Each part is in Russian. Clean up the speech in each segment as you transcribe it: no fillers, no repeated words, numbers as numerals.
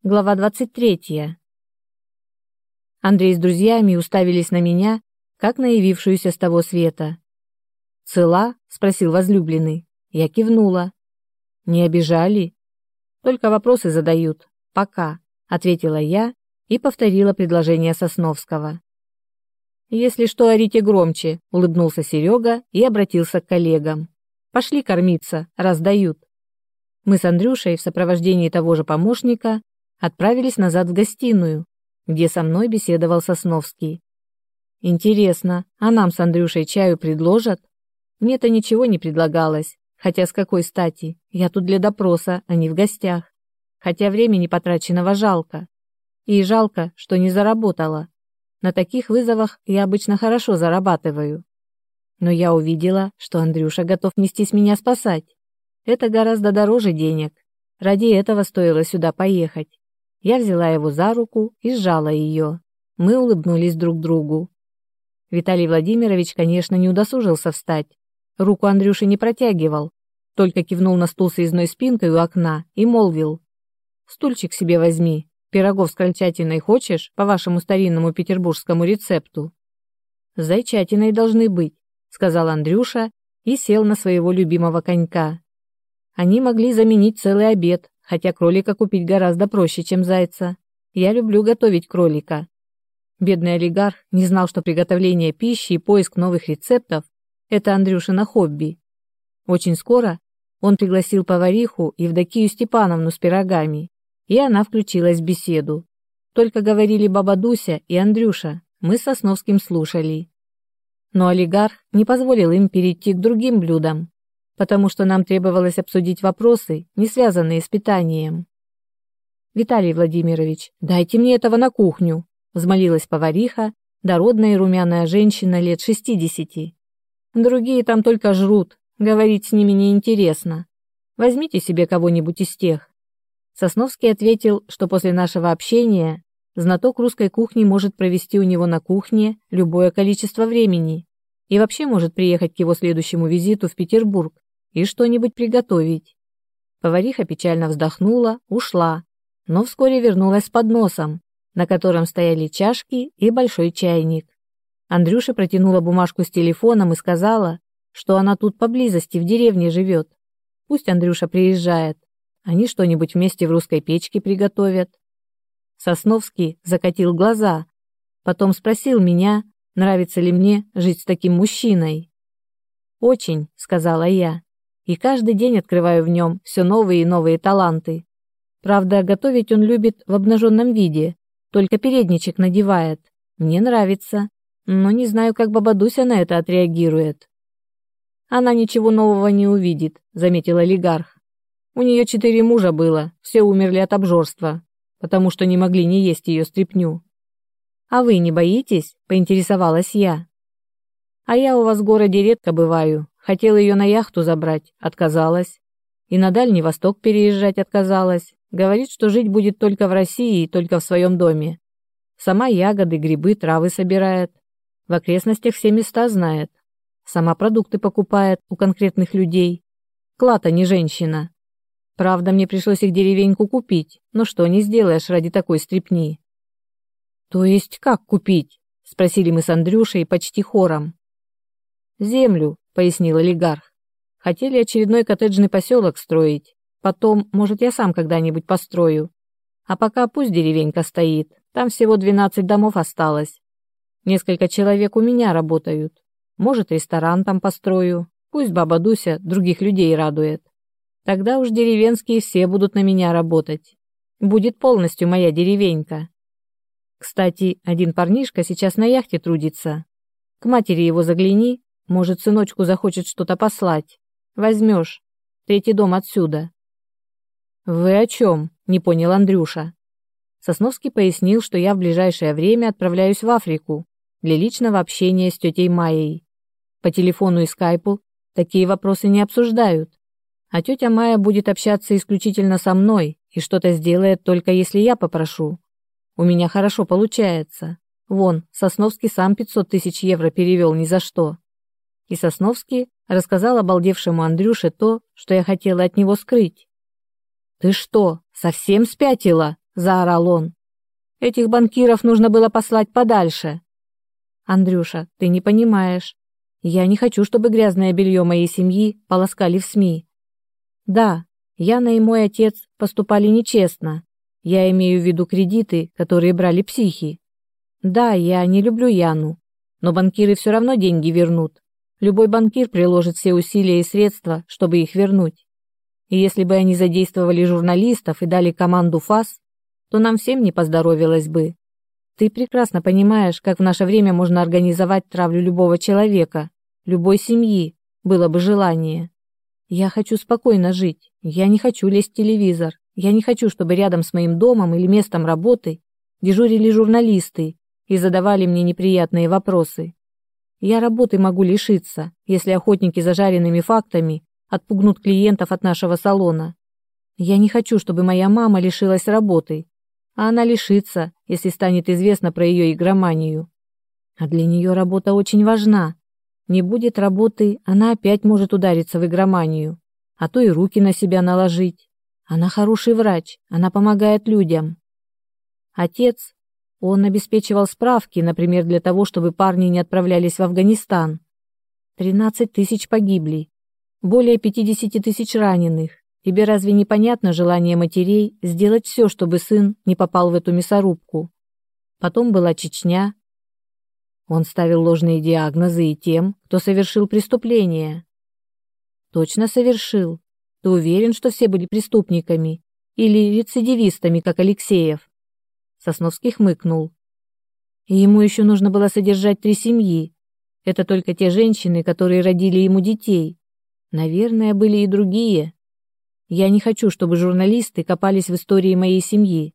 Глава 23. Андрей с друзьями уставились на меня, как на явившуюся с того света. «Цела?» — спросил возлюбленный. Я кивнула. «Не обижали?» «Только вопросы задают. Пока», — ответила я и повторила предложение Сосновского. «Если что, орите громче», — улыбнулся Серега и обратился к коллегам. «Пошли кормиться, раздают». Мы с Андрюшей в сопровождении того же помощника отправились назад в гостиную, где со мной беседовал Сосновский. Интересно, а нам с Андрюшей чаю предложат? Мне-то ничего не предлагалось, хотя с какой стати? Я тут для допроса, а не в гостях. Хотя времени потраченного жалко. И жалко, что не заработала. На таких вызовах я обычно хорошо зарабатываю. Но я увидела, что Андрюша готов нестись меня спасать. Это гораздо дороже денег. Ради этого стоило сюда поехать. Я взяла его за руку и сжала ее. Мы улыбнулись друг другу. Виталий Владимирович, конечно, не удосужился встать. Руку Андрюши не протягивал, только кивнул на стул с резной спинкой у окна и молвил: «Стульчик себе возьми. Пирогов с крольчатиной хочешь по вашему старинному петербургскому рецепту?» «С зайчатиной должны быть», — сказал Андрюша и сел на своего любимого конька. Они могли заменить целый обед, хотя кролика купить гораздо проще, чем зайца. Я люблю готовить кролика. Бедный олигарх не знал, что приготовление пищи и поиск новых рецептов – это Андрюшино хобби. Очень скоро он пригласил повариху Евдокию Степановну с пирогами, и она включилась в беседу. Только говорили баба Дуся и Андрюша, мы с Сосновским слушали. Но олигарх не позволил им перейти к другим блюдам, потому что нам требовалось обсудить вопросы, не связанные с питанием. «Виталий Владимирович, дайте мне этого на кухню», — взмолилась повариха, дородная и румяная женщина лет 60. «Другие там только жрут, говорить с ними неинтересно. Возьмите себе кого-нибудь из тех». Сосновский ответил, что после нашего общения знаток русской кухни может провести у него на кухне любое количество времени и вообще может приехать к его следующему визиту в Петербург и что-нибудь приготовить. Повариха печально вздохнула, ушла, но вскоре вернулась с подносом, на котором стояли чашки и большой чайник. Андрюше протянула бумажку с телефоном и сказала, что она тут поблизости в деревне живет. Пусть Андрюша приезжает, они что-нибудь вместе в русской печке приготовят. Сосновский закатил глаза, потом спросил меня, нравится ли мне жить с таким мужчиной. «Очень», — сказала я. И каждый день открываю в нем все новые и новые таланты. Правда, готовить он любит в обнаженном виде, только передничек надевает. Мне нравится, но не знаю, как баба Дуся на это отреагирует. Она ничего нового не увидит, заметил олигарх. У нее 4 мужа было, все умерли от обжорства, потому что не могли не есть ее стряпню. А вы не боитесь? Поинтересовалась я. А я у вас в городе редко бываю. Хотела ее на яхту забрать, отказалась. И на Дальний Восток переезжать отказалась. Говорит, что жить будет только в России и только в своем доме. Сама ягоды, грибы, травы собирает. В окрестностях все места знает. Сама продукты покупает у конкретных людей. Клад, а не женщина. Правда, мне пришлось их деревеньку купить, но что не сделаешь ради такой стряпни. То есть как купить? Спросили мы с Андрюшей почти хором. Землю, пояснил олигарх. Хотели очередной коттеджный поселок строить. Потом, может, я сам когда-нибудь построю. А пока пусть деревенька стоит. Там всего 12 домов осталось. Несколько человек у меня работают. Может, ресторан там построю. Пусть баба Дуся других людей радует. Тогда уж деревенские все будут на меня работать. Будет полностью моя деревенька. Кстати, один парнишка сейчас на яхте трудится. К матери его загляни. Может, сыночку захочет что-то послать. Возьмешь. 3-й дом отсюда. Вы о чем? Не понял Андрюша. Сосновский пояснил, что я в ближайшее время отправляюсь в Африку для личного общения с тетей Майей. По телефону и скайпу такие вопросы не обсуждают. А тетя Майя будет общаться исключительно со мной и что-то сделает только если я попрошу. У меня хорошо получается. Вон, Сосновский сам 500 000 евро перевел ни за что. И Сосновский рассказал обалдевшему Андрюше то, что я хотела от него скрыть. «Ты что, совсем спятила?» заорал он. «Этих банкиров нужно было послать подальше». «Андрюша, ты не понимаешь. Я не хочу, чтобы грязное белье моей семьи полоскали в СМИ. Да, Яна и мой отец поступали нечестно. Я имею в виду кредиты, которые брали психи. Да, я не люблю Яну, но банкиры все равно деньги вернут. Любой банкир приложит все усилия и средства, чтобы их вернуть. И если бы они задействовали журналистов и дали команду ФАС, то нам всем не поздоровилось бы. Ты прекрасно понимаешь, как в наше время можно организовать травлю любого человека, любой семьи, было бы желание. Я хочу спокойно жить, я не хочу лезть в телевизор, я не хочу, чтобы рядом с моим домом или местом работы дежурили журналисты и задавали мне неприятные вопросы. Я работы могу лишиться, если охотники за жареными фактами отпугнут клиентов от нашего салона. Я не хочу, чтобы моя мама лишилась работы, а она лишится, если станет известно про ее игроманию. А для нее работа очень важна. Не будет работы, она опять может удариться в игроманию, а то и руки на себя наложить. Она хороший врач, она помогает людям. Отец, он обеспечивал справки, например, для того, чтобы парни не отправлялись в Афганистан. 13 тысяч погибли, более 50 тысяч раненых. Тебе разве не понятно желание матерей сделать все, чтобы сын не попал в эту мясорубку? Потом была Чечня. Он ставил ложные диагнозы и тем, кто совершил преступление. Точно совершил. Ты уверен, что все были преступниками? Или рецидивистами, как Алексеев? Сосновский хмыкнул. И ему еще нужно было содержать 3 семьи. Это только те женщины, которые родили ему детей. Наверное, были и другие. Я не хочу, чтобы журналисты копались в истории моей семьи.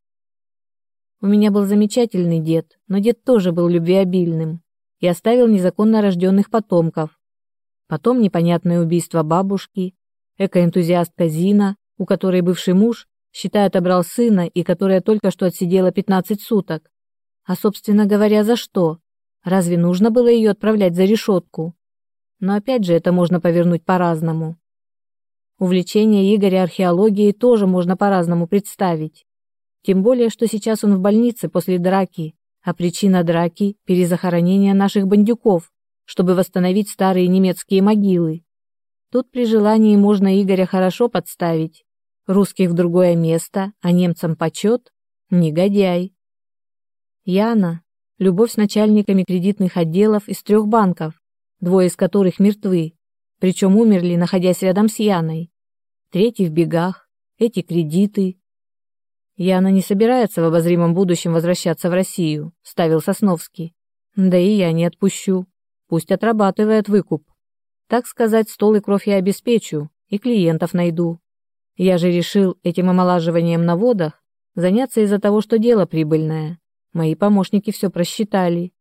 У меня был замечательный дед, но дед тоже был любвеобильным и оставил незаконно рожденных потомков. Потом непонятное убийство бабушки, экоэнтузиастка Зина, у которой бывший муж, считай, отобрал сына и которая только что отсидела 15 суток. А, собственно говоря, за что? Разве нужно было ее отправлять за решетку? Но опять же, это можно повернуть по-разному. Увлечение Игоря археологией тоже можно по-разному представить. Тем более, что сейчас он в больнице после драки, а причина драки – перезахоронение наших бандюков, чтобы восстановить старые немецкие могилы. Тут при желании можно Игоря хорошо подставить. Русских в другое место, а немцам почет – негодяй. Яна – любовь с начальниками кредитных отделов из 3 банков, 2 из которых мертвы, причем умерли, находясь рядом с Яной. 3 в бегах, эти кредиты. Яна не собирается в обозримом будущем возвращаться в Россию, ставил Сосновский. Да и я не отпущу. Пусть отрабатывает выкуп. Так сказать, стол и кровь я обеспечу, и клиентов найду. Я же решил этим омолаживанием на водах заняться из-за того, что дело прибыльное. Мои помощники все просчитали.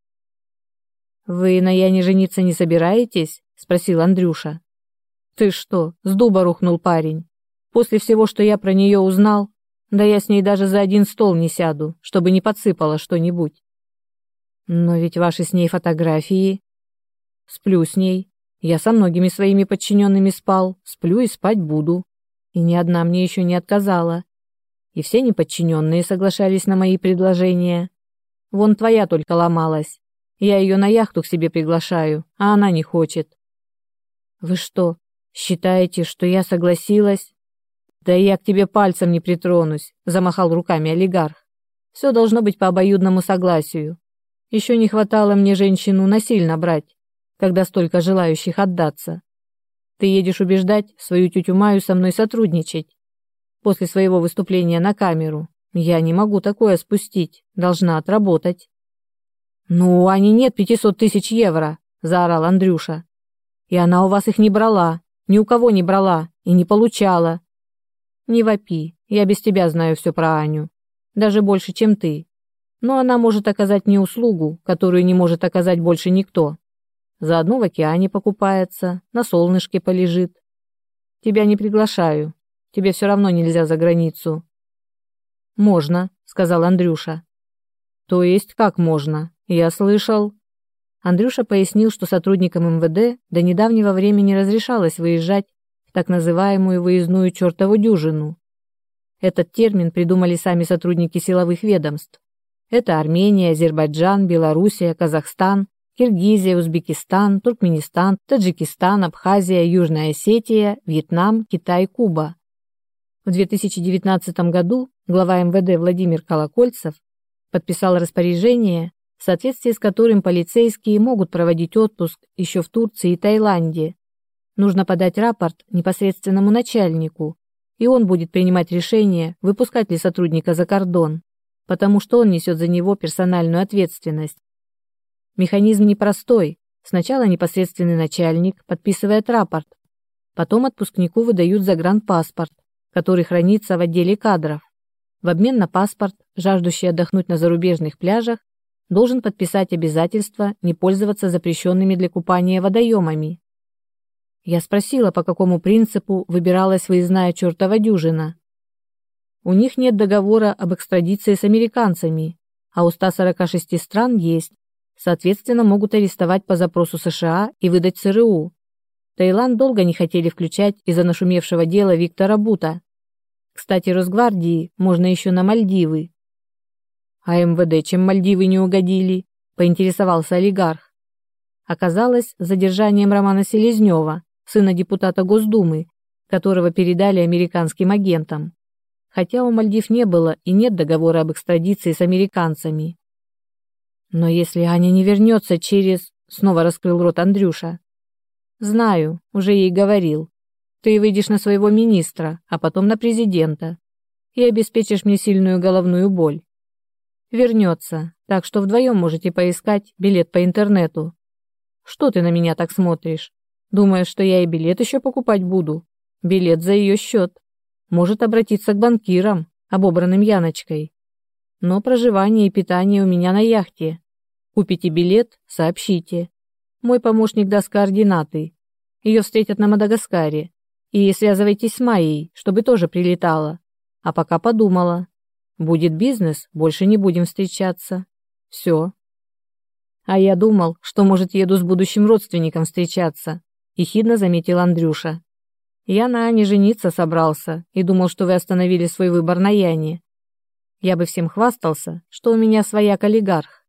«Вы на Яне жениться не собираетесь?» — спросил Андрюша. «Ты что, с дуба рухнул парень? После всего, что я про нее узнал, да я с ней даже за один стол не сяду, чтобы не подсыпало что-нибудь». «Но ведь ваши с ней фотографии...» «Сплю с ней. Я со многими своими подчиненными спал, сплю и спать буду. И ни одна мне еще не отказала. И все неподчиненные соглашались на мои предложения. Вон твоя только ломалась. Я ее на яхту к себе приглашаю, а она не хочет». «Вы что, считаете, что я согласилась?» «Да я к тебе пальцем не притронусь», — замахал руками олигарх. «Все должно быть по обоюдному согласию. Еще не хватало мне женщину насильно брать, когда столько желающих отдаться. Ты едешь убеждать свою тетю Маю со мной сотрудничать. После своего выступления на камеру я не могу такое спустить, должна отработать». «Ну, а не нет 500 тысяч евро», — заорал Андрюша. «И она у вас их не брала, ни у кого не брала и не получала». «Не вопи, я без тебя знаю все про Аню, даже больше, чем ты. Но она может оказать мне услугу, которую не может оказать больше никто. Заодно в океане покупается, на солнышке полежит. Тебя не приглашаю, тебе все равно нельзя за границу». «Можно», — сказал Андрюша. «То есть как можно? Я слышал». Андрюша пояснил, что сотрудникам МВД до недавнего времени разрешалось выезжать в так называемую выездную чертову дюжину. Этот термин придумали сами сотрудники силовых ведомств. Это Армения, Азербайджан, Белоруссия, Казахстан, Киргизия, Узбекистан, Туркменистан, Таджикистан, Абхазия, Южная Осетия, Вьетнам, Китай, Куба. В 2019 году глава МВД Владимир Колокольцев подписал распоряжение, в соответствии с которым полицейские могут проводить отпуск еще в Турции и Таиланде. Нужно подать рапорт непосредственному начальнику, и он будет принимать решение, выпускать ли сотрудника за кордон, потому что он несет за него персональную ответственность. Механизм непростой. Сначала непосредственный начальник подписывает рапорт, потом отпускнику выдают загранпаспорт, который хранится в отделе кадров. В обмен на паспорт, жаждущий отдохнуть на зарубежных пляжах, должен подписать обязательство не пользоваться запрещенными для купания водоемами. Я спросила, по какому принципу выбиралась выездная чертова дюжина. У них нет договора об экстрадиции с американцами, а у 146 стран есть. Соответственно, могут арестовать по запросу США и выдать ЦРУ. Таиланд долго не хотели включать из-за нашумевшего дела Виктора Бута. Кстати, Росгвардии можно еще на Мальдивы. А МВД чем Мальдивы не угодили? Поинтересовался олигарх. Оказалось, задержанием Романа Селезнева, сына депутата Госдумы, которого передали американским агентам. Хотя у Мальдив не было и нет договора об экстрадиции с американцами. Но если Аня не вернется через... Снова раскрыл рот Андрюша. Знаю, уже ей говорил. Ты выйдешь на своего министра, а потом на президента. И обеспечишь мне сильную головную боль. Вернется, так что вдвоем можете поискать билет по интернету. Что ты на меня так смотришь? Думаешь, что я и билет еще покупать буду? Билет за ее счет. Может обратиться к банкирам, обобранным Яночкой. Но проживание и питание у меня на яхте. Купите билет, сообщите. Мой помощник даст координаты. Ее встретят на Мадагаскаре. И связывайтесь с Майей, чтобы тоже прилетала. А пока подумала. Будет бизнес, больше не будем встречаться. Все. А я думал, что, может, еду с будущим родственником встречаться. Ехидно заметил Андрюша. Я на Ане жениться собрался и думал, что вы остановили свой выбор на Яне. Я бы всем хвастался, что у меня свояк-олигарх.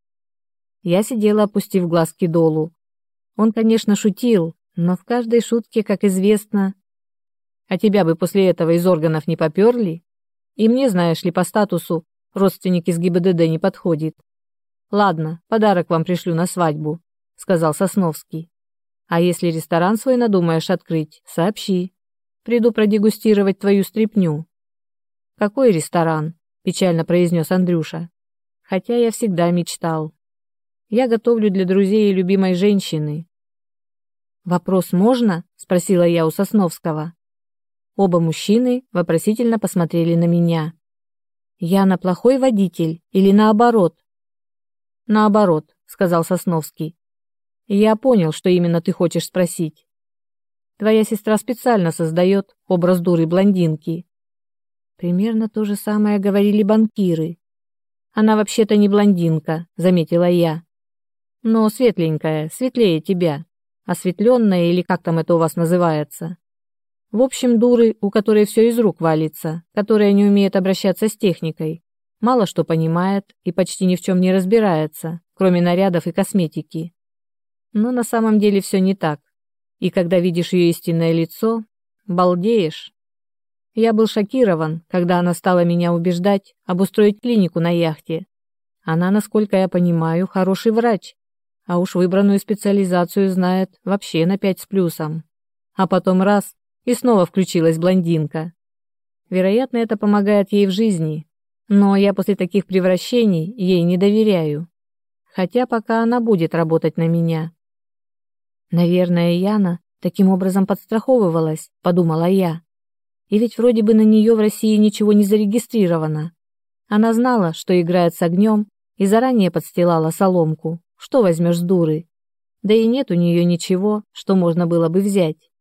Я сидела, опустив глазки долу. Он, конечно, шутил, но в каждой шутке, как известно... А тебя бы после этого из органов не поперли? И мне, знаешь ли, по статусу родственник из ГИБДД не подходит. Ладно, подарок вам пришлю на свадьбу, сказал Сосновский. А если ресторан свой надумаешь открыть, сообщи. Приду продегустировать твою стряпню. Какой ресторан? Печально произнес Андрюша. Хотя я всегда мечтал. Я готовлю для друзей и любимой женщины. Вопрос можно? Спросила я у Сосновского. Оба мужчины вопросительно посмотрели на меня. Яна плохой водитель или наоборот? Наоборот, сказал Сосновский. Я понял, что именно ты хочешь спросить. Твоя сестра специально создает образ дуры блондинки. Примерно то же самое говорили банкиры. Она вообще-то не блондинка, заметила я. Но светленькая, светлее тебя. Осветленная или как там это у вас называется. В общем, дуры, у которой все из рук валится, которая не умеет обращаться с техникой, мало что понимает и почти ни в чем не разбирается, кроме нарядов и косметики. Но на самом деле все не так. И когда видишь ее истинное лицо, балдеешь. Я был шокирован, когда она стала меня убеждать обустроить клинику на яхте. Она, насколько я понимаю, хороший врач, а уж выбранную специализацию знает вообще на 5 с плюсом. А потом раз, и снова включилась блондинка. Вероятно, это помогает ей в жизни, но я после таких превращений ей не доверяю. Хотя пока она будет работать на меня. Наверное, Яна таким образом подстраховывалась, подумала я. И ведь вроде бы на нее в России ничего не зарегистрировано. Она знала, что играет с огнем, и заранее подстилала соломку. Что возьмешь с дуры? Да и нет у нее ничего, что можно было бы взять.